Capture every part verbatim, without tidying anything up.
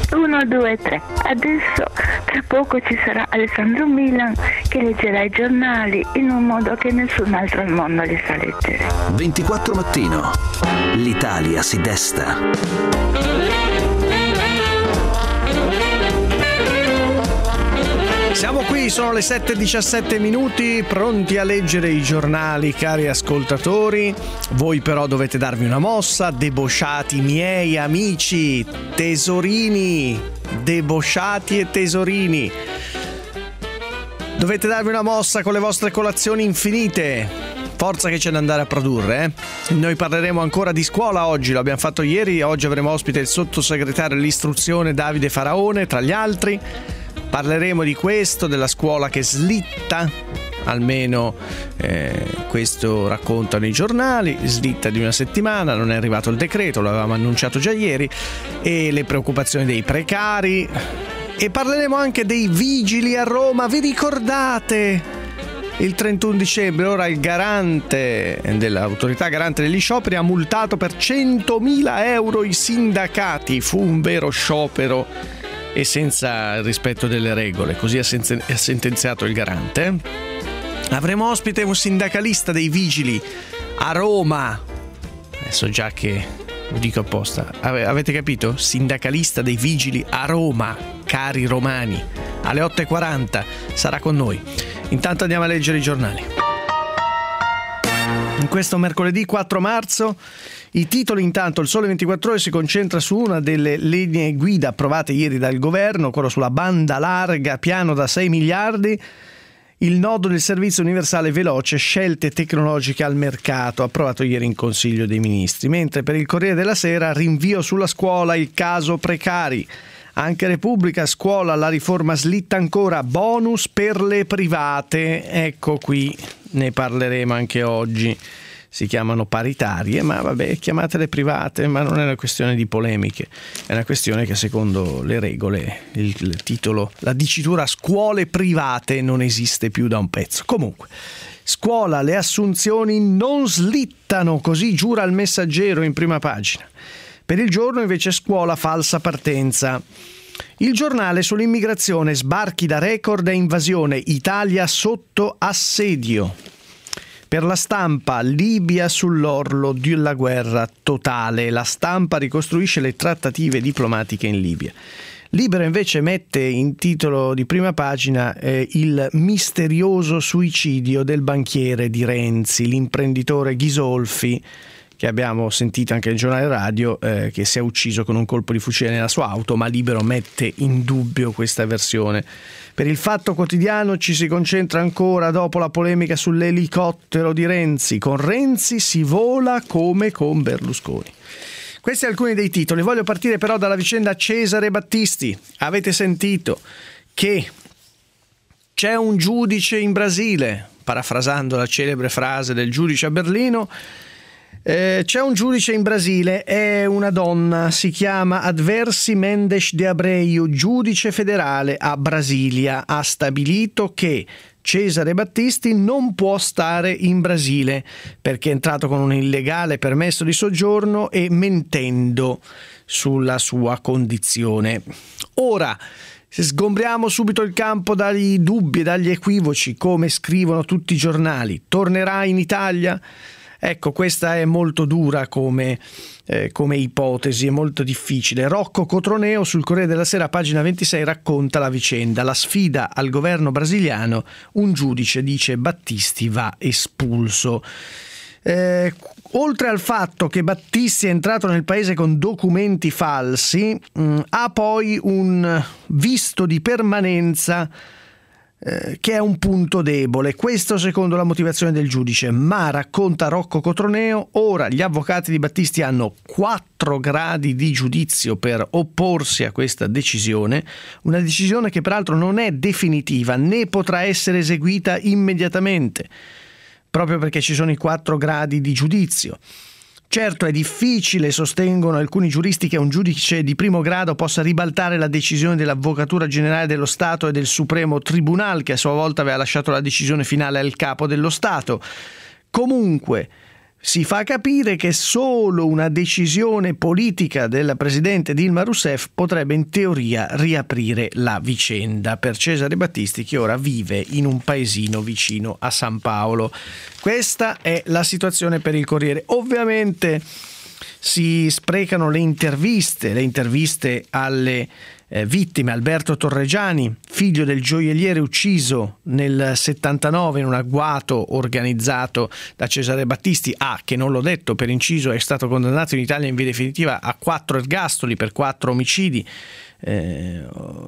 uno, due, tre. Adesso tra poco ci sarà Alessandro Milan che leggerà i giornali in un modo che nessun altro al mondo li sa leggere. ventiquattro Mattino. L'Italia si desta. Siamo qui, sono le sette e diciassette minuti, pronti a leggere i giornali, cari ascoltatori. Voi però dovete darvi una mossa, debosciati miei amici, tesorini, debosciati e tesorini. Dovete darvi una mossa con le vostre colazioni infinite. Forza che c'è da andare a produrre, eh? Noi parleremo ancora di scuola oggi, lo abbiamo fatto ieri, oggi avremo ospite il sottosegretario all'istruzione Davide Faraone, tra gli altri. Parleremo di questo, della scuola che slitta, almeno eh, questo raccontano i giornali, slitta di una settimana, non è arrivato il decreto, l'avevamo annunciato già ieri, e le preoccupazioni dei precari. E parleremo anche dei vigili a Roma, vi ricordate? Il trentuno dicembre, ora il garante dell'autorità garante degli scioperi ha multato per centomila euro i sindacati, fu un vero sciopero e senza il rispetto delle regole, così ha sentenziato il garante. Avremo ospite un sindacalista dei vigili a Roma, adesso già che lo dico apposta, avete capito? Sindacalista dei vigili a Roma, cari romani, alle otto e quaranta sarà con noi. Intanto andiamo a leggere i giornali. In questo mercoledì quattro marzo i titoli, intanto il Sole ventiquattro Ore si concentra su una delle linee guida approvate ieri dal governo, quello sulla banda larga, piano da sei miliardi, il nodo del servizio universale veloce, scelte tecnologiche al mercato, approvato ieri in Consiglio dei Ministri. Mentre per il Corriere della Sera, rinvio sulla scuola, il caso precari. Anche Repubblica, scuola, la riforma slitta ancora, bonus per le private. Ecco, qui ne parleremo anche oggi. Si chiamano paritarie, ma vabbè, chiamatele private, ma non è una questione di polemiche, è una questione che secondo le regole il, il titolo, la dicitura scuole private non esiste più da un pezzo. Comunque, scuola, le assunzioni non slittano, così giura il Messaggero in prima pagina. Per il Giorno invece scuola, falsa partenza. Il Giornale sull'immigrazione, sbarchi da record e invasione, Italia sotto assedio. Per La Stampa, Libia sull'orlo della guerra totale. La Stampa ricostruisce le trattative diplomatiche in Libia. Libero invece mette in titolo di prima pagina eh, il misterioso suicidio del banchiere di Renzi, l'imprenditore Ghisolfi, che abbiamo sentito anche nel giornale radio, eh, che si è ucciso con un colpo di fucile nella sua auto, ma Libero mette in dubbio questa versione. Per il Fatto Quotidiano ci si concentra ancora dopo la polemica sull'elicottero di Renzi. Con Renzi si vola come con Berlusconi. Questi alcuni dei titoli. Voglio partire però dalla vicenda Cesare Battisti. Avete sentito che c'è un giudice in Brasile, parafrasando la celebre frase del giudice a Berlino. Eh, c'è un giudice in Brasile, è una donna, si chiama Adversi Mendes de Abreu, giudice federale a Brasilia, ha stabilito che Cesare Battisti non può stare in Brasile perché è entrato con un illegale permesso di soggiorno e mentendo sulla sua condizione. Ora sgombriamo subito il campo dagli dubbi e dagli equivoci, come scrivono tutti i giornali. Tornerà in Italia? Ecco, questa è molto dura come, eh, come ipotesi, è molto difficile. Rocco Cotroneo sul Corriere della Sera, pagina ventisei, racconta la vicenda. La sfida al governo brasiliano, un giudice dice Battisti va espulso. Eh, oltre al fatto che Battisti è entrato nel paese con documenti falsi, mh, ha poi un visto di permanenza Eh, che è un punto debole. Questo secondo la motivazione del giudice, ma racconta Rocco Cotroneo, ora gli avvocati di Battisti hanno quattro gradi di giudizio per opporsi a questa decisione, una decisione che peraltro non è definitiva né potrà essere eseguita immediatamente, proprio perché ci sono i quattro gradi di giudizio. Certo, è difficile, sostengono alcuni giuristi, che un giudice di primo grado possa ribaltare la decisione dell'Avvocatura Generale dello Stato e del Supremo Tribunale, che a sua volta aveva lasciato la decisione finale al capo dello Stato. Comunque, si fa capire che solo una decisione politica del presidente Dilma Rousseff potrebbe in teoria riaprire la vicenda per Cesare Battisti, che ora vive in un paesino vicino a San Paolo. Questa è la situazione per il Corriere. Ovviamente si sprecano le interviste, le interviste alle eh, vittime. Alberto Torregiani, figlio del gioielliere ucciso nel settantanove in un agguato organizzato da Cesare Battisti, ah, che non l'ho detto per inciso, è stato condannato in Italia in via definitiva a quattro ergastoli per quattro omicidi eh,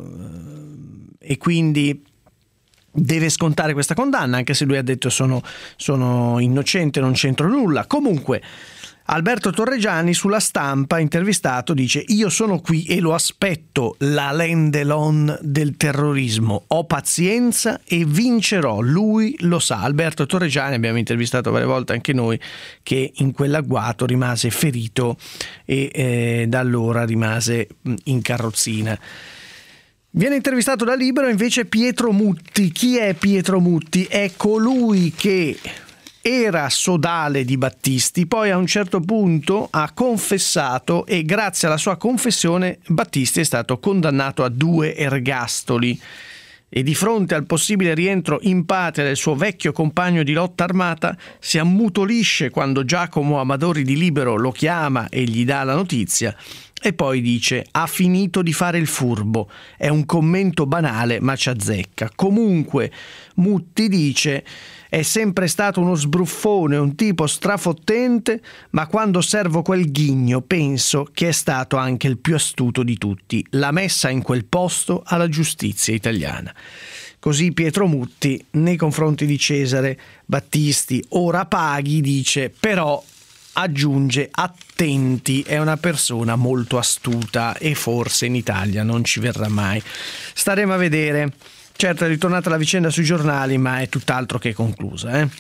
e quindi deve scontare questa condanna, anche se lui ha detto sono, sono innocente, non c'entro nulla. Comunque Alberto Torregiani sulla Stampa, intervistato, dice: io sono qui e lo aspetto, l'Alain Delon del terrorismo, ho pazienza e vincerò, lui lo sa. Alberto Torregiani, abbiamo intervistato varie volte anche noi, che in quell'agguato rimase ferito e eh, da allora rimase in carrozzina. Viene intervistato da Libero invece Pietro Mutti. Chi è Pietro Mutti? È colui che era sodale di Battisti, poi a un certo punto ha confessato e grazie alla sua confessione Battisti è stato condannato a due ergastoli. E di fronte al possibile rientro in patria del suo vecchio compagno di lotta armata si ammutolisce quando Giacomo Amadori di Libero lo chiama e gli dà la notizia. E poi dice: ha finito di fare il furbo. È un commento banale ma ci azzecca. Comunque Mutti dice: è sempre stato uno sbruffone, un tipo strafottente, ma quando osservo quel ghigno penso che è stato anche il più astuto di tutti. L'ha messa in quel posto alla giustizia italiana. Così Pietro Mutti nei confronti di Cesare Battisti. Ora paghi, dice, però aggiunge: attenti, è una persona molto astuta e forse in Italia non ci verrà mai. Staremo a vedere. Certo, è ritornata la vicenda sui giornali, ma è tutt'altro che conclusa. Eh?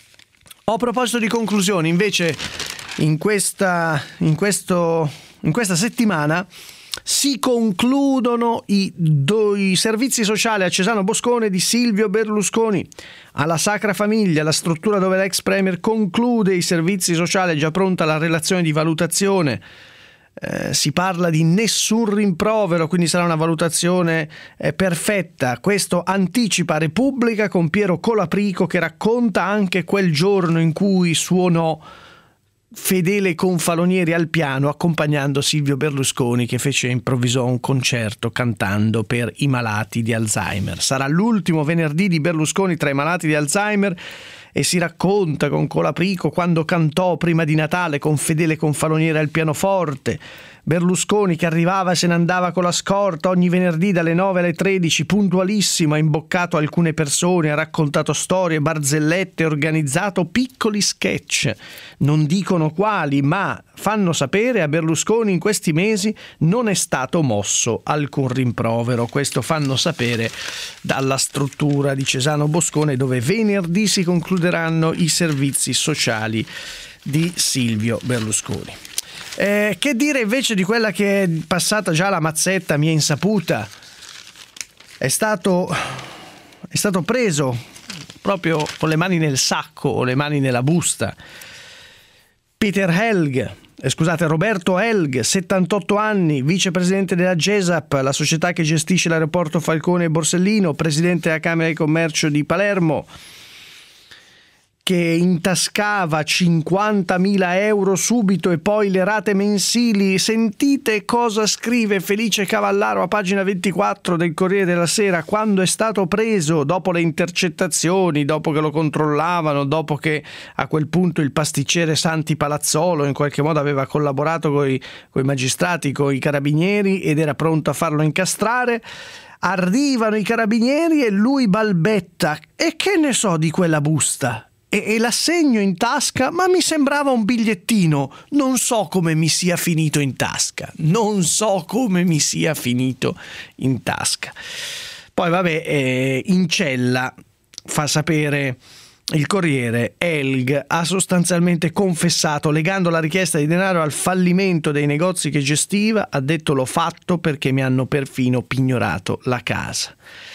A proposito di conclusioni, invece, in questa, in questo, in questa settimana si concludono i, do, i servizi sociali a Cesano Boscone di Silvio Berlusconi. Alla Sacra Famiglia, la struttura dove l'ex premier conclude i servizi sociali, è già pronta la relazione di valutazione. Eh, si parla di nessun rimprovero, quindi sarà una valutazione eh, perfetta. Questo anticipa Repubblica con Piero Colaprico, che racconta anche quel giorno in cui suonò Fedele Confalonieri al piano accompagnando Silvio Berlusconi, che fece improvvisò un concerto cantando per i malati di Alzheimer. Sarà l'ultimo venerdì di Berlusconi tra i malati di Alzheimer e si racconta con Colaprico quando cantò prima di Natale con Fedele Confalonieri al pianoforte. Berlusconi che arrivava e se ne andava con la scorta ogni venerdì dalle nove alle tredici, puntualissimo, ha imboccato alcune persone, ha raccontato storie, barzellette, organizzato piccoli sketch. Non dicono quali, ma fanno sapere a Berlusconi in questi mesi non è stato mosso alcun rimprovero. Questo fanno sapere dalla struttura di Cesano Boscone, dove venerdì si concluderanno i servizi sociali di Silvio Berlusconi. Eh, che dire invece di quella che è passata già la mazzetta mia insaputa? È stato, è stato preso proprio con le mani nel sacco o le mani nella busta Peter Helg, eh, scusate, Roberto Helg, settantotto anni, vicepresidente della GESAP, la società che gestisce l'aeroporto Falcone e Borsellino, presidente della Camera di Commercio di Palermo, che intascava cinquantamila euro subito e poi le rate mensili. Sentite cosa scrive Felice Cavallaro a pagina ventiquattro del Corriere della Sera quando è stato preso, dopo le intercettazioni, dopo che lo controllavano, dopo che a quel punto il pasticcere Santi Palazzolo in qualche modo aveva collaborato con i magistrati, con i carabinieri ed era pronto a farlo incastrare. Arrivano i carabinieri e lui balbetta: e che ne so di quella busta? E l'assegno in tasca, ma mi sembrava un bigliettino, non so come mi sia finito in tasca, non so come mi sia finito in tasca. Poi vabbè, eh, in cella, fa sapere il Corriere, Helg ha sostanzialmente confessato, legando la richiesta di denaro al fallimento dei negozi che gestiva, ha detto: l'ho fatto perché mi hanno perfino pignorato la casa.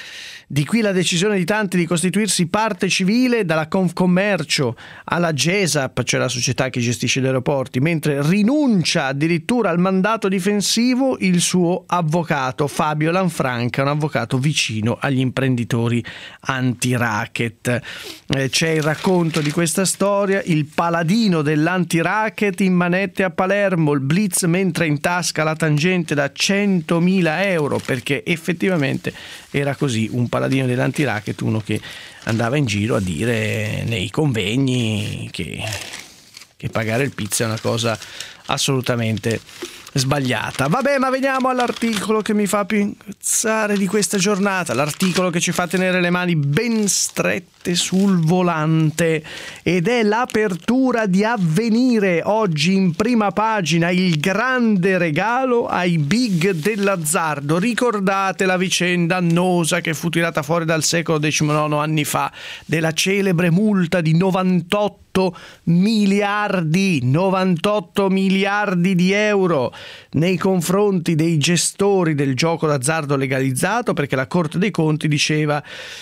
Di qui la decisione di tanti di costituirsi parte civile, dalla Confcommercio alla GESAP, cioè la società che gestisce gli aeroporti, mentre rinuncia addirittura al mandato difensivo il suo avvocato Fabio Lanfranca, un avvocato vicino agli imprenditori anti-racket. Eh, c'è il racconto di questa storia, il paladino dell'anti-racket in manette a Palermo, il blitz mentre in tasca la tangente da centomila euro, perché effettivamente era così, un paladino dell'anti-racket, uno che andava in giro a dire nei convegni che, che pagare il pizzo è una cosa assolutamente sbagliata. Vabbè, ma veniamo all'articolo che mi fa più incazzare di questa giornata, l'articolo che ci fa tenere le mani ben strette sul volante, ed è l'apertura di Avvenire, oggi in prima pagina, il grande regalo ai big dell'azzardo. Ricordate la vicenda annosa che fu tirata fuori dal secolo diciannove anni fa, della celebre multa di novantotto miliardi novantotto miliardi di euro nei confronti dei gestori del gioco d'azzardo legalizzato, perché la Corte dei Conti diceva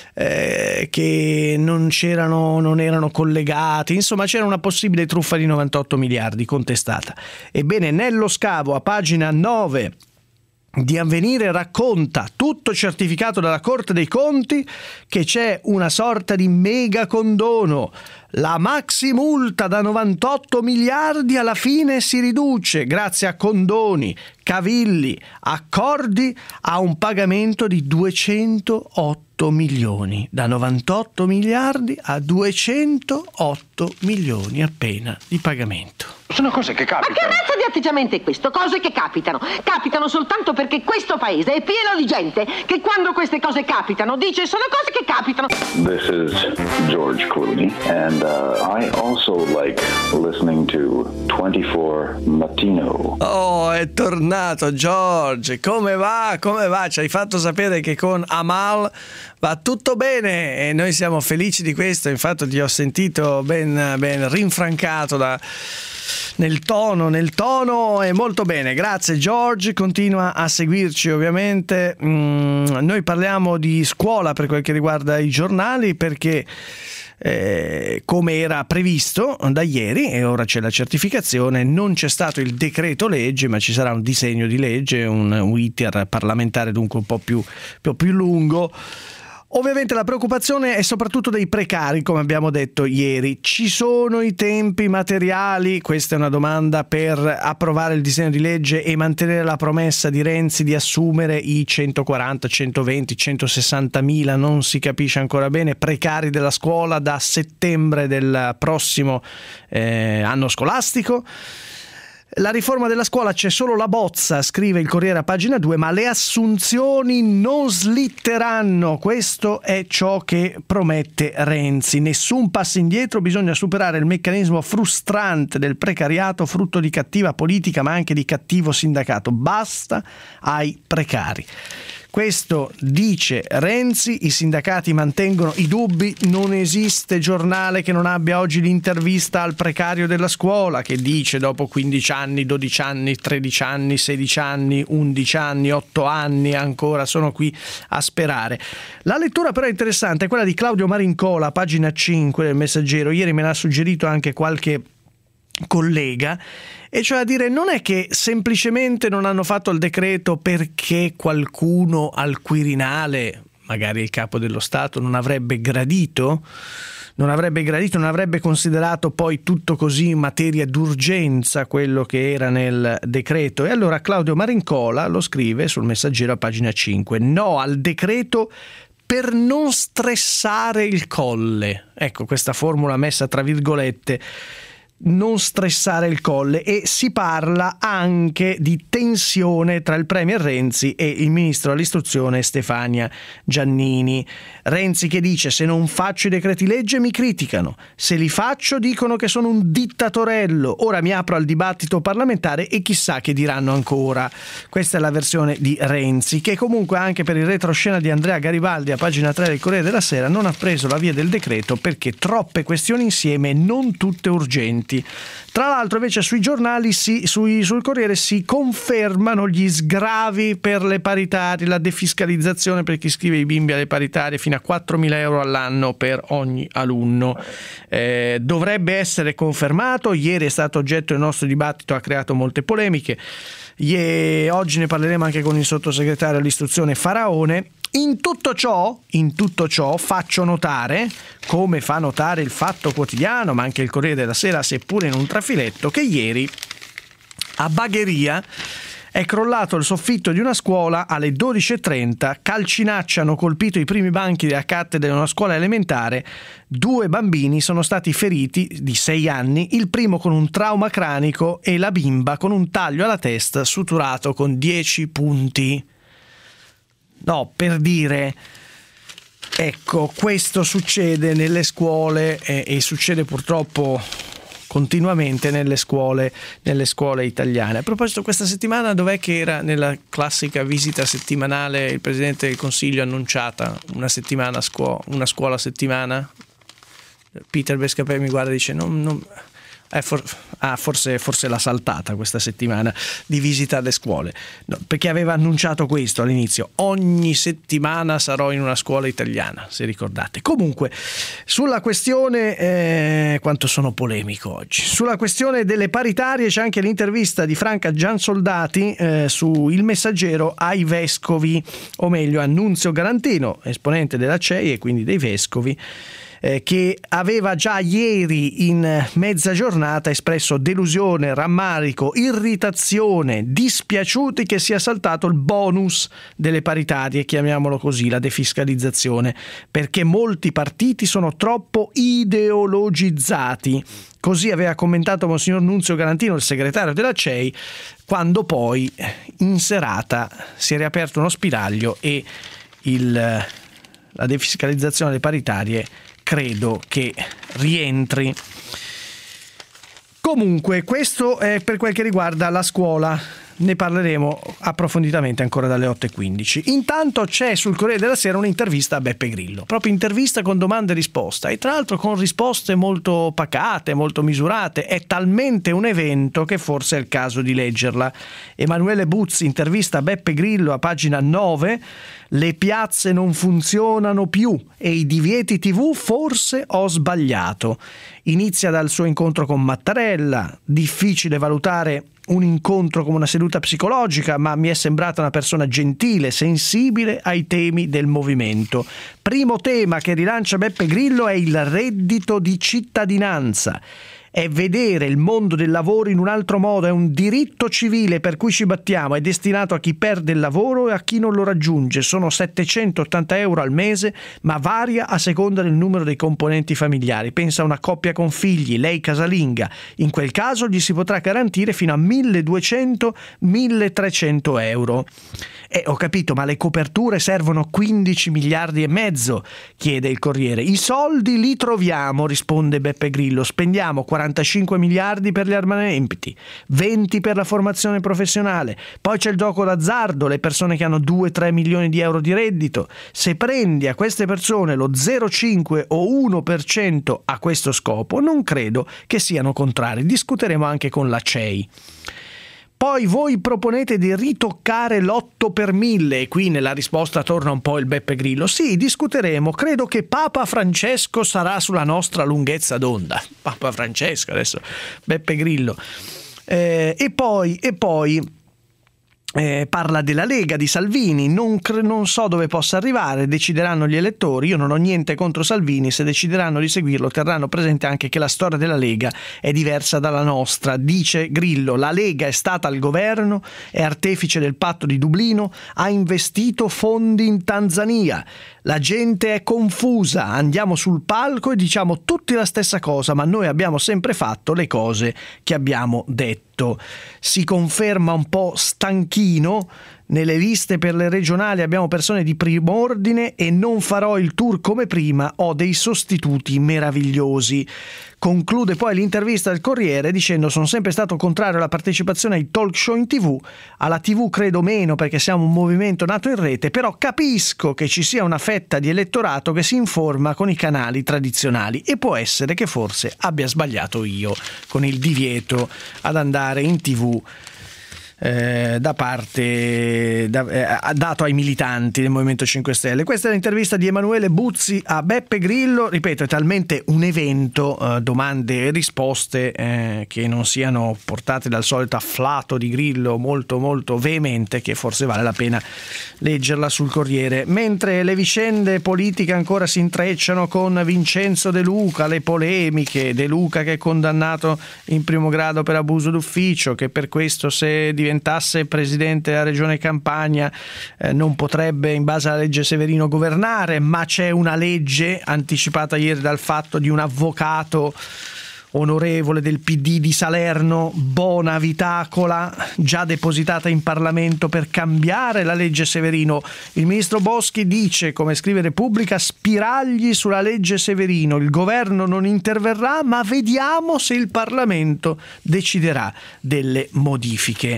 eh, che non c'erano, non erano collegati, insomma c'era una possibile truffa di novantotto miliardi contestata. Ebbene, nello scavo a pagina nove di Avvenire racconta, tutto certificato dalla Corte dei Conti, che c'è una sorta di mega condono. La maxi multa da novantotto miliardi alla fine si riduce, grazie a condoni, cavilli, accordi, a un pagamento di duecentootto milioni. Da novantotto miliardi a duecentootto milioni appena di pagamento. Sono cose che capitano. Ma che razza di atteggiamento è questo? Cose che capitano. Capitano soltanto perché questo paese è pieno di gente che quando queste cose capitano dice sono cose che capitano. This is George Clooney and uh, I also like listening to twenty-four Mattino. Oh, è tornato George. Come va? Come va? Ci hai fatto sapere che con Amal va tutto bene e noi siamo felici di questo. Infatti ti ho sentito ben, ben rinfrancato da... Nel tono, nel tono è molto bene, grazie George, continua a seguirci ovviamente. Mm, noi parliamo di scuola per quel che riguarda i giornali, perché eh, come era previsto da ieri, e ora c'è la certificazione, non c'è stato il decreto legge, ma ci sarà un disegno di legge, un, un iter parlamentare dunque un po' più, più, più lungo. Ovviamente la preoccupazione è soprattutto dei precari, come abbiamo detto ieri. Ci sono i tempi materiali? Questa è una domanda per approvare il disegno di legge e mantenere la promessa di Renzi di assumere i centoquaranta, centoventi, centosessanta mila, non si capisce ancora bene, precari della scuola da settembre del prossimo eh, anno scolastico. La riforma della scuola, c'è solo la bozza, scrive il Corriere a pagina due, ma le assunzioni non slitteranno. Questo è ciò che promette Renzi. Nessun passo indietro, bisogna superare il meccanismo frustrante del precariato, frutto di cattiva politica ma anche di cattivo sindacato. Basta ai precari. Questo dice Renzi, i sindacati mantengono i dubbi, non esiste giornale che non abbia oggi l'intervista al precario della scuola che dice dopo quindici anni, dodici anni, tredici anni, sedici anni, undici anni, otto anni ancora sono qui a sperare. La lettura però interessante è quella di Claudio Marincola, pagina cinque del Messaggero, ieri me l'ha suggerito anche qualche collega, e cioè a dire non è che semplicemente non hanno fatto il decreto perché qualcuno al Quirinale, magari il capo dello Stato, non avrebbe gradito non avrebbe gradito, non avrebbe considerato poi tutto così in materia d'urgenza quello che era nel decreto. E allora Claudio Marincola lo scrive sul Messaggero a pagina cinque: no al decreto per non stressare il Colle. Ecco questa formula messa tra virgolette, non stressare il Colle, e si parla anche di tensione tra il premier Renzi e il ministro dell'istruzione Stefania Giannini. Renzi che dice: se non faccio i decreti legge mi criticano, se li faccio dicono che sono un dittatorello, ora mi apro al dibattito parlamentare e chissà che diranno ancora. Questa è la versione di Renzi, che comunque anche per il retroscena di Andrea Garibaldi a pagina tre del Corriere della Sera non ha preso la via del decreto perché troppe questioni insieme, non tutte urgenti. documenti. Tra l'altro invece sui giornali, si, sui, sul Corriere si confermano gli sgravi per le paritarie, la defiscalizzazione per chi iscrive i bimbi alle paritarie fino a quattromila euro all'anno per ogni alunno. Eh, dovrebbe essere confermato, ieri è stato oggetto del nostro dibattito, ha creato molte polemiche. E oggi ne parleremo anche con il sottosegretario all'istruzione Faraone. In tutto ciò, in tutto ciò faccio notare, come fa notare il Fatto Quotidiano, ma anche il Corriere della Sera, seppure in un trafiletto, che ieri a Bagheria è crollato il soffitto di una scuola alle dodici e trenta, calcinacci hanno colpito i primi banchi della cattedra di una scuola elementare, due bambini sono stati feriti di sei anni, il primo con un trauma cranico e la bimba con un taglio alla testa suturato con dieci punti. No, per dire, ecco, questo succede nelle scuole e, e succede purtroppo continuamente nelle scuole, nelle scuole italiane. A proposito, questa settimana dov'è che era nella classica visita settimanale il Presidente del Consiglio annunciata una settimana scuola, una scuola a settimana? Peter Bescapè mi guarda e dice non... non Eh, for- ah, forse, forse l'ha saltata questa settimana di visita alle scuole, no, perché aveva annunciato questo all'inizio: ogni settimana sarò in una scuola italiana, se ricordate. Comunque, sulla questione eh, quanto sono polemico oggi, sulla questione delle paritarie c'è anche l'intervista di Franca Giansoldati eh, su Il Messaggero ai vescovi, o meglio a Nunzio Galantino, esponente della C E I e quindi dei vescovi, che aveva già ieri in mezza giornata espresso delusione, rammarico, irritazione, dispiaciuti che sia saltato il bonus delle paritarie, chiamiamolo così, la defiscalizzazione, perché molti partiti sono troppo ideologizzati. Così aveva commentato Monsignor Nunzio Galantino, il segretario della C E I, quando poi in serata si è riaperto uno spiraglio e il, la defiscalizzazione delle paritarie credo che rientri. Comunque, questo è per quel che riguarda la scuola. Ne parleremo approfonditamente ancora dalle otto e quindici. Intanto c'è sul Corriere della Sera un'intervista a Beppe Grillo, proprio intervista con domande e risposte, e tra l'altro con risposte molto pacate, molto misurate. È talmente un evento che forse è il caso di leggerla. Emanuele Buzzi intervista Beppe Grillo a pagina nove. Le piazze non funzionano più e i divieti tivù forse ho sbagliato. Inizia dal suo incontro con Mattarella, difficile valutare un incontro come una seduta psicologica, ma mi è sembrata una persona gentile, sensibile ai temi del movimento. Primo tema che rilancia Beppe Grillo è il reddito di cittadinanza. È vedere il mondo del lavoro in un altro modo, è un diritto civile per cui ci battiamo, è destinato a chi perde il lavoro e a chi non lo raggiunge. Sono settecentottanta euro al mese, ma varia a seconda del numero dei componenti familiari. Pensa a una coppia con figli, lei casalinga, in quel caso gli si potrà garantire fino a milleduecento milletrecento euro. Eh, ho capito, ma le coperture servono quindici miliardi e mezzo, chiede il Corriere. I soldi li troviamo, risponde Beppe Grillo, spendiamo quarantacinque miliardi per gli armamenti, venti per la formazione professionale, poi c'è il gioco d'azzardo, le persone che hanno due tre milioni di euro di reddito. Se prendi a queste persone lo zero virgola cinque o uno per cento a questo scopo, non credo che siano contrari. Discuteremo anche con la C E I. Poi voi proponete di ritoccare l'otto per mille e qui nella risposta torna un po' il Beppe Grillo. Sì, discuteremo, credo che Papa Francesco sarà sulla nostra lunghezza d'onda. Papa Francesco, adesso Beppe Grillo. Eh, e poi, e poi Eh, parla della Lega, di Salvini, non, cre- non so dove possa arrivare, decideranno gli elettori, io non ho niente contro Salvini, se decideranno di seguirlo terranno presente anche che la storia della Lega è diversa dalla nostra, dice Grillo. La Lega è stata al governo, è artefice del patto di Dublino, ha investito fondi in Tanzania, la gente è confusa, andiamo sul palco e diciamo tutti la stessa cosa, ma noi abbiamo sempre fatto le cose che abbiamo detto. Si conferma un po' stanchino Nelle liste per le regionali abbiamo persone di prim'ordine e non farò il tour come prima, ho dei sostituti meravigliosi. Conclude poi l'intervista al Corriere dicendo: sono sempre stato contrario alla partecipazione ai talk show in tv, alla tv credo meno perché siamo un movimento nato in rete, però capisco che ci sia una fetta di elettorato che si informa con i canali tradizionali e può essere che forse abbia sbagliato io con il divieto ad andare in tv Eh, da parte da, eh, dato ai militanti del Movimento cinque Stelle. Questa è l'intervista di Emanuele Buzzi a Beppe Grillo. Ripeto, è talmente un evento, eh, domande e risposte eh, che non siano portate dal solito afflato di Grillo molto molto veemente, che forse vale la pena leggerla sul Corriere. Mentre le vicende politiche ancora si intrecciano con Vincenzo De Luca, le polemiche, De Luca che è condannato in primo grado per abuso d'ufficio, che per questo se diventasse presidente della regione Campania eh, non potrebbe in base alla legge Severino governare, ma c'è una legge anticipata ieri dal fatto di un avvocato onorevole del P D di Salerno, Bonavitacola, già depositata in Parlamento per cambiare la legge Severino. Il ministro Boschi dice, come scrive Repubblica, spiragli sulla legge Severino, il governo non interverrà, ma vediamo se il Parlamento deciderà delle modifiche.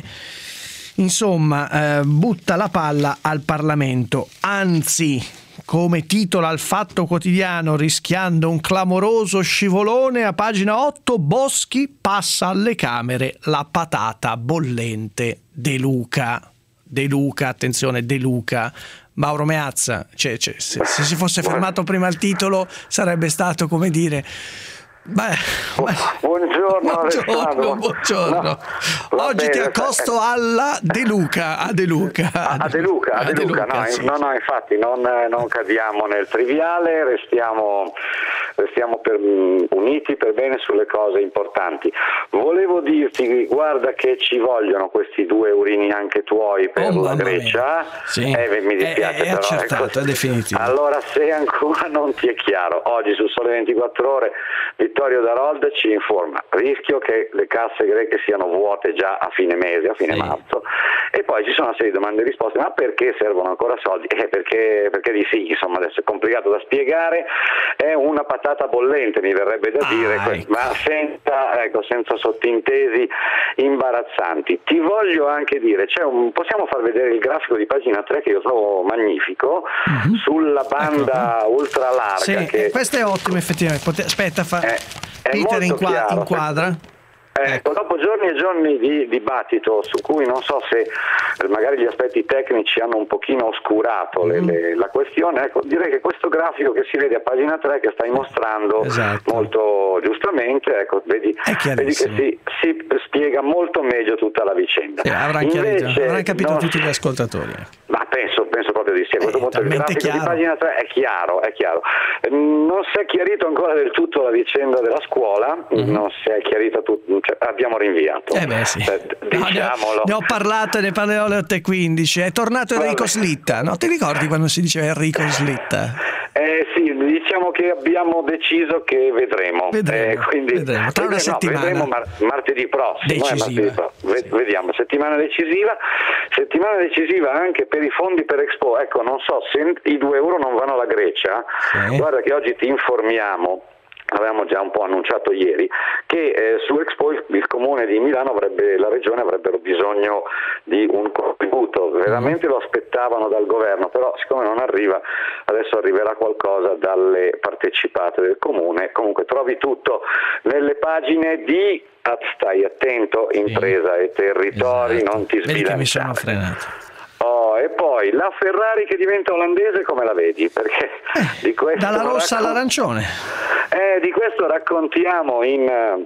Insomma, eh, butta la palla al Parlamento, anzi, come titola il Fatto Quotidiano, rischiando un clamoroso scivolone, a pagina otto, Boschi passa alle Camere la patata bollente. De Luca, De Luca, attenzione, De Luca. Mauro Meazza, cioè, cioè, se, se si fosse fermato prima il titolo sarebbe stato, come dire... Beh, beh. Buongiorno, buongiorno, buongiorno. No, oggi bene, ti accosto alla De Luca, a De Luca, a, a De Luca, a De Luca, De Luca no, sì. no, no, infatti non, non cadiamo nel triviale, restiamo, restiamo per, uniti per bene sulle cose importanti. Volevo dirti, guarda che ci vogliono questi due eurini anche tuoi per oh, la Grecia, sì. eh, mi dispiace, è, è però accertato, ecco, è definitivo. Allora, se ancora non ti è chiaro, oggi su Sole ventiquattro Ore Vittorio Darold ci informa: rischio che le casse greche siano vuote già a fine mese, a fine sì. marzo, e poi ci sono una serie di domande e risposte. Ma perché servono ancora soldi? Eh, perché, perché di sì, insomma, adesso è complicato da spiegare, è una patata bollente, mi verrebbe da ah, dire, ecco. ma senza, ecco, senza sottintesi imbarazzanti. Ti voglio anche dire, c'è un, possiamo far vedere il grafico di pagina tre che io trovo magnifico, mm-hmm. sulla banda ecco. ultra larga. Sì, che... questo è ottimo effettivamente. Pote... Aspetta, fa... eh, Peter inqua... chiaro, inquadra. Ecco, ecco, dopo giorni e giorni di dibattito su cui non so se magari gli aspetti tecnici hanno un pochino oscurato le, le, la questione, ecco, direi che questo grafico che si vede a pagina tre, che stai mostrando esatto. molto giustamente, ecco, vedi, vedi che si, si spiega molto meglio tutta la vicenda. Sì, avranno, Invece, avranno capito non... tutti gli ascoltatori. Ma penso, penso proprio di sì. A questo punto il grafico chiaro. di pagina tre è chiaro, è chiaro. Non si è chiarito ancora del tutto la vicenda della scuola, mm-hmm. non si è chiarito tutto. Cioè, abbiamo rinviato. Eh beh, sì. eh, diciamolo. No, ne, ho, ne ho parlato e ne parlerò alle otto e quindici. È tornato Enrico Vabbè. Slitta. No, ti ricordi quando si diceva Enrico Slitta? Eh sì, diciamo che abbiamo deciso che vedremo. Vedremo, eh, quindi, vedremo. Tra una vedremo, settimana. Vedremo mar- martedì prossimo. Decisiva. Eh, martedì prossimo. Vediamo, settimana decisiva. Settimana decisiva anche per i fondi per Expo. Ecco, non so se i due euro non vanno alla Grecia. Sì. Guarda che oggi ti informiamo. Avevamo già un po' annunciato ieri che eh, su Expo il, il comune di Milano avrebbe, la regione avrebbero bisogno di un contributo, veramente lo aspettavano dal governo, però siccome non arriva adesso arriverà qualcosa dalle partecipate del comune. Comunque trovi tutto nelle pagine di Stai Attento, Impresa sì. e Territori, esatto. non ti sbilanciare. Vedi che mi sono frenato. Oh, e poi la Ferrari che diventa olandese, come la vedi? Perché eh, di questo dalla rossa raccont- all'arancione. Eh, di questo raccontiamo in,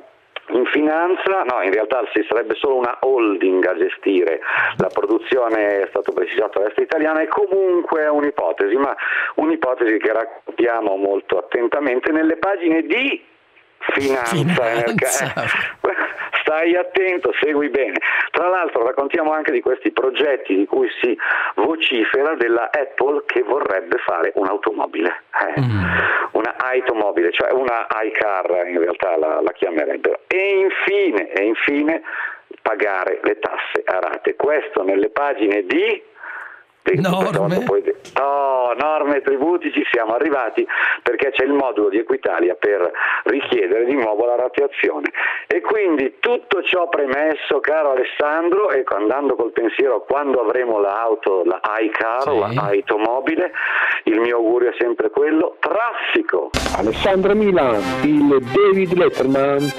in finanza, no, in realtà si sarebbe solo una holding a gestire la produzione, è stato precisato all'Est Italiana, e comunque è un'ipotesi, ma un'ipotesi che raccontiamo molto attentamente nelle pagine di Finanza, finanza. Stai attento, segui bene. Tra l'altro raccontiamo anche di questi progetti di cui si vocifera della Apple che vorrebbe fare un'automobile, eh, mm. una automobile, cioè una iCar in realtà la, la chiamerebbero. E infine, e infine pagare le tasse a rate. Questo nelle pagine di Norme? Poi, oh, norme e tributi ci siamo arrivati perché c'è il modulo di Equitalia per richiedere di nuovo la rateazione. E quindi tutto ciò premesso, caro Alessandro, ecco, andando col pensiero a quando avremo l'auto, la iCar, sì. la automobile, il mio augurio è sempre quello: traffico. Alessandro Milan, il David Letterman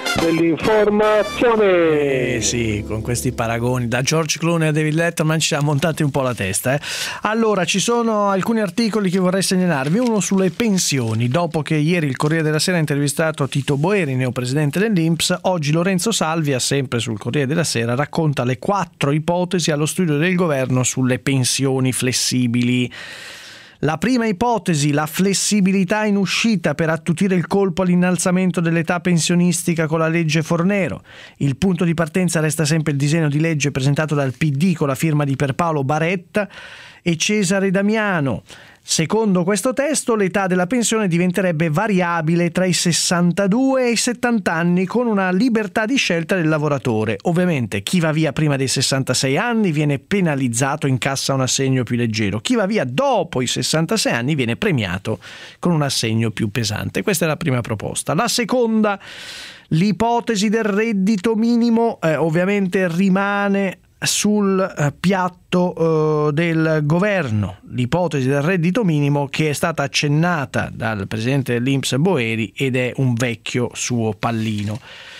dell'informazione. Eh sì, con questi paragoni da George Clooney a David Letterman ci siamo montati un po' la testa. Eh. Allora, ci sono alcuni articoli che vorrei segnalarvi. Uno sulle pensioni. Dopo che ieri il Corriere della Sera ha intervistato Tito Boeri, neopresidente dell'I N P S, oggi Lorenzo Salvia, sempre sul Corriere della Sera, racconta le quattro ipotesi allo studio del governo sulle pensioni flessibili. La prima ipotesi, la flessibilità in uscita per attutire il colpo all'innalzamento dell'età pensionistica con la legge Fornero. Il punto di partenza resta sempre il disegno di legge presentato dal P D con la firma di Pierpaolo Baretta e Cesare Damiano. Secondo questo testo, l'età della pensione diventerebbe variabile tra i sessantadue e i settanta anni con una libertà di scelta del lavoratore. Ovviamente chi va via prima dei sessantasei anni viene penalizzato, incassa un assegno più leggero. Chi va via dopo i sessantasei anni viene premiato con un assegno più pesante. Questa è la prima proposta. La seconda, l'ipotesi del reddito minimo, eh, ovviamente rimane sul eh, piatto eh, del governo, l'ipotesi del reddito minimo che è stata accennata dal presidente dell'I N P S Boeri ed è un vecchio suo pallino.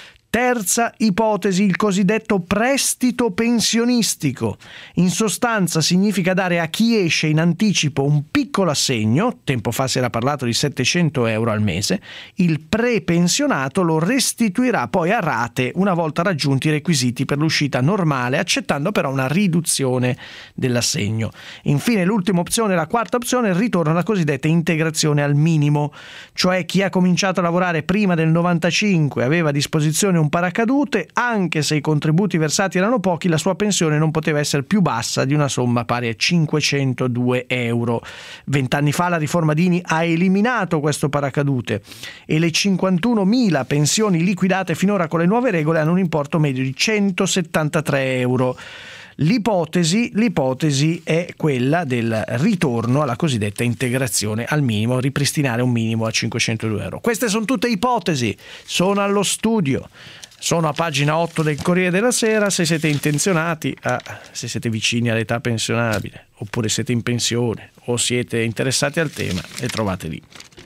Terza ipotesi, il cosiddetto prestito pensionistico. In sostanza significa dare a chi esce in anticipo un piccolo assegno, tempo fa si era parlato di settecento euro al mese, il prepensionato lo restituirà poi a rate una volta raggiunti i requisiti per l'uscita normale, accettando però una riduzione dell'assegno. Infine l'ultima opzione, la quarta opzione, il ritorno alla cosiddetta integrazione al minimo, cioè chi ha cominciato a lavorare prima del novantacinque aveva a disposizione un paracadute, anche se i contributi versati erano pochi, la sua pensione non poteva essere più bassa di una somma pari a cinquecentodue euro. Vent'anni fa la riforma Dini ha eliminato questo paracadute e le cinquantunomila pensioni liquidate finora con le nuove regole hanno un importo medio di centosettantatré euro. L'ipotesi, l'ipotesi è quella del ritorno alla cosiddetta integrazione al minimo, ripristinare un minimo a cinquecentodue euro. Queste sono tutte ipotesi, sono allo studio, sono a pagina otto del Corriere della Sera. Se siete intenzionati, a, se siete vicini all'età pensionabile, oppure siete in pensione o siete interessati al tema, le trovate lì.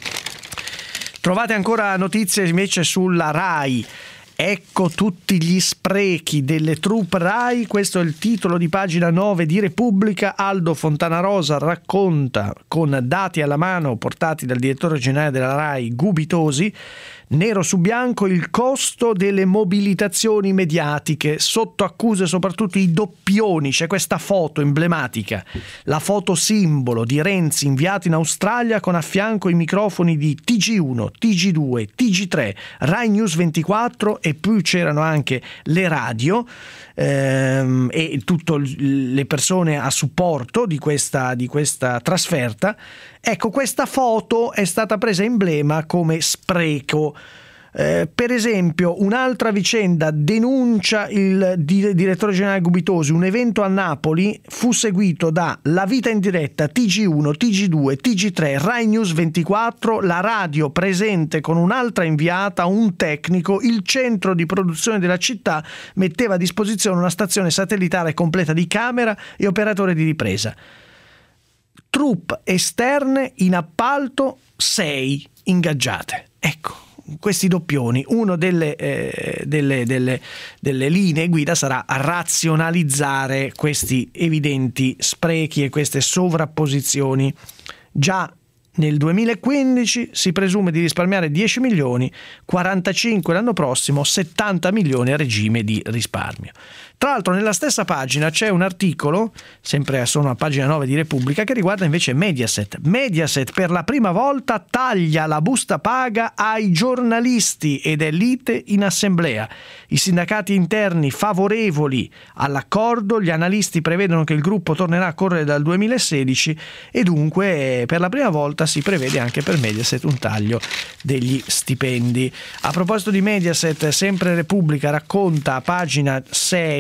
Trovate ancora notizie invece sulla RAI. Ecco tutti gli sprechi delle troupe RAI, questo è il titolo di pagina nove di Repubblica. Aldo Fontanarosa racconta con dati alla mano portati dal direttore generale della RAI Gubitosi, nero su bianco, il costo delle mobilitazioni mediatiche, sotto accuse soprattutto i doppioni. C'è questa foto emblematica, la foto simbolo di Renzi inviato in Australia con a fianco i microfoni di T G uno, T G due, T G tre, Rai News ventiquattro e più c'erano anche le radio ehm, e tutte le persone a supporto di questa, di questa trasferta. Ecco, questa foto è stata presa emblema come spreco. Eh, per esempio, un'altra vicenda denuncia il di- direttore generale Gubitosi: un evento a Napoli fu seguito da La Vita in diretta, T G uno, T G due, T G tre, Rai News ventiquattro, la radio presente con un'altra inviata, un tecnico. Il centro di produzione della città metteva a disposizione una stazione satellitare completa di camera e operatore di ripresa. Troupe esterne in appalto, sei ingaggiate. Ecco, questi doppioni. Uno delle, eh, delle, delle, delle linee guida sarà a razionalizzare questi evidenti sprechi e queste sovrapposizioni. Già nel duemilaquindici si presume di risparmiare dieci milioni, quarantacinque l'anno prossimo, settanta milioni a regime di risparmio. Tra l'altro nella stessa pagina c'è un articolo, sempre sono a pagina nove di Repubblica, che riguarda invece Mediaset. Mediaset per la prima volta taglia la busta paga ai giornalisti ed è lite in assemblea. I sindacati interni favorevoli all'accordo, gli analisti prevedono che il gruppo tornerà a correre dal duemilasedici e dunque per la prima volta si prevede anche per Mediaset un taglio degli stipendi. A proposito di Mediaset, sempre Repubblica racconta a pagina sei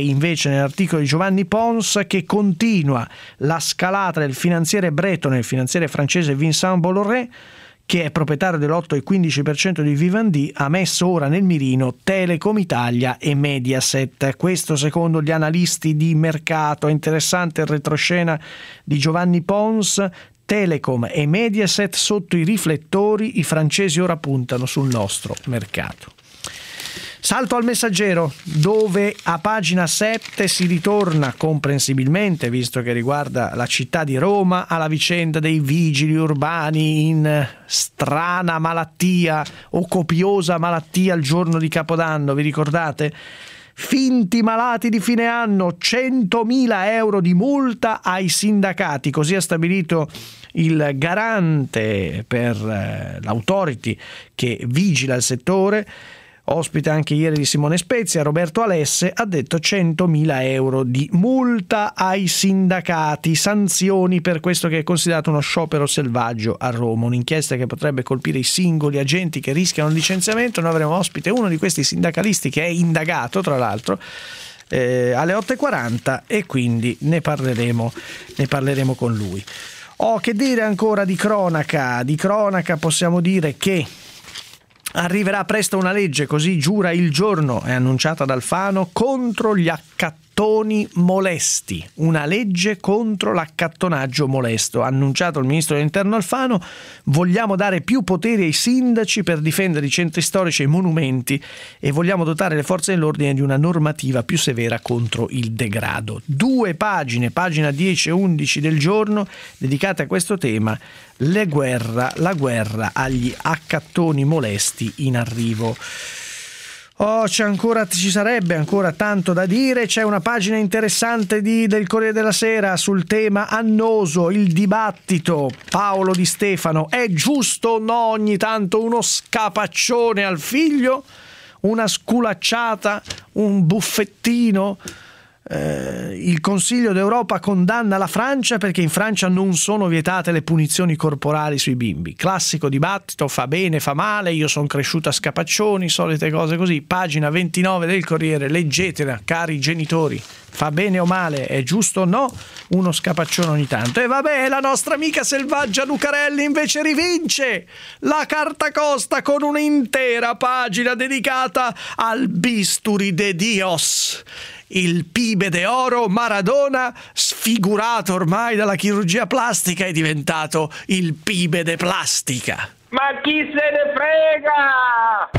invece nell'articolo di Giovanni Pons, che continua la scalata del finanziere bretone, il finanziere francese Vincent Bolloré, che è proprietario dell'otto e quindici per cento di Vivendi, ha messo ora nel mirino Telecom Italia e Mediaset. Questo secondo gli analisti di mercato. È interessante il retroscena di Giovanni Pons. Telecom e Mediaset sotto i riflettori, i francesi ora puntano sul nostro mercato. Salto al Messaggero, dove a pagina sette si ritorna comprensibilmente, visto che riguarda la città di Roma, alla vicenda dei vigili urbani in strana malattia o copiosa malattia il giorno di Capodanno, vi ricordate? Finti malati di fine anno, centomila euro di multa ai sindacati, così ha stabilito il garante per l'autority che vigila il settore. Ospite anche ieri di Simone Spezia, Roberto Alesse ha detto centomila euro di multa ai sindacati, sanzioni per questo che è considerato uno sciopero selvaggio a Roma, un'inchiesta che potrebbe colpire i singoli agenti che rischiano il licenziamento. Noi avremo ospite uno di questi sindacalisti che è indagato, tra l'altro, eh, alle otto e quaranta, e quindi ne parleremo, ne parleremo con lui. Oh, che dire ancora di cronaca? Di cronaca possiamo dire che arriverà presto una legge, così giura Il Giorno, è annunciata da Alfano, contro gli accattoni molesti. Una legge contro l'accattonaggio molesto. Ha annunciato il ministro dell'Interno Alfano: vogliamo dare più poteri ai sindaci per difendere i centri storici e i monumenti, e vogliamo dotare le forze dell'ordine di una normativa più severa contro il degrado. Due pagine, pagina dieci e undici del Giorno, dedicate a questo tema. Le guerra, la guerra agli accattoni molesti in arrivo. Oh, c'è ancora, ci sarebbe ancora tanto da dire. C'è una pagina interessante di, del Corriere della Sera sul tema annoso, il dibattito. Paolo Di Stefano: è giusto o no ogni tanto uno scapaccione al figlio? Una sculacciata? Un buffettino? Eh, il Consiglio d'Europa condanna la Francia perché in Francia non sono vietate le punizioni corporali sui bimbi. Classico dibattito, fa bene, fa male, io sono cresciuta a scapaccioni, solite cose così. Pagina ventinove del Corriere, leggetela cari genitori. Fa bene o male, è giusto o no uno scapaccione ogni tanto? E vabbè, la nostra amica selvaggia Lucarelli invece rivince la carta costa con un'intera pagina dedicata al bisturi de Dios. Il pibe de oro Maradona, sfigurato ormai dalla chirurgia plastica, è diventato il pibe de plastica. Ma chi se ne frega?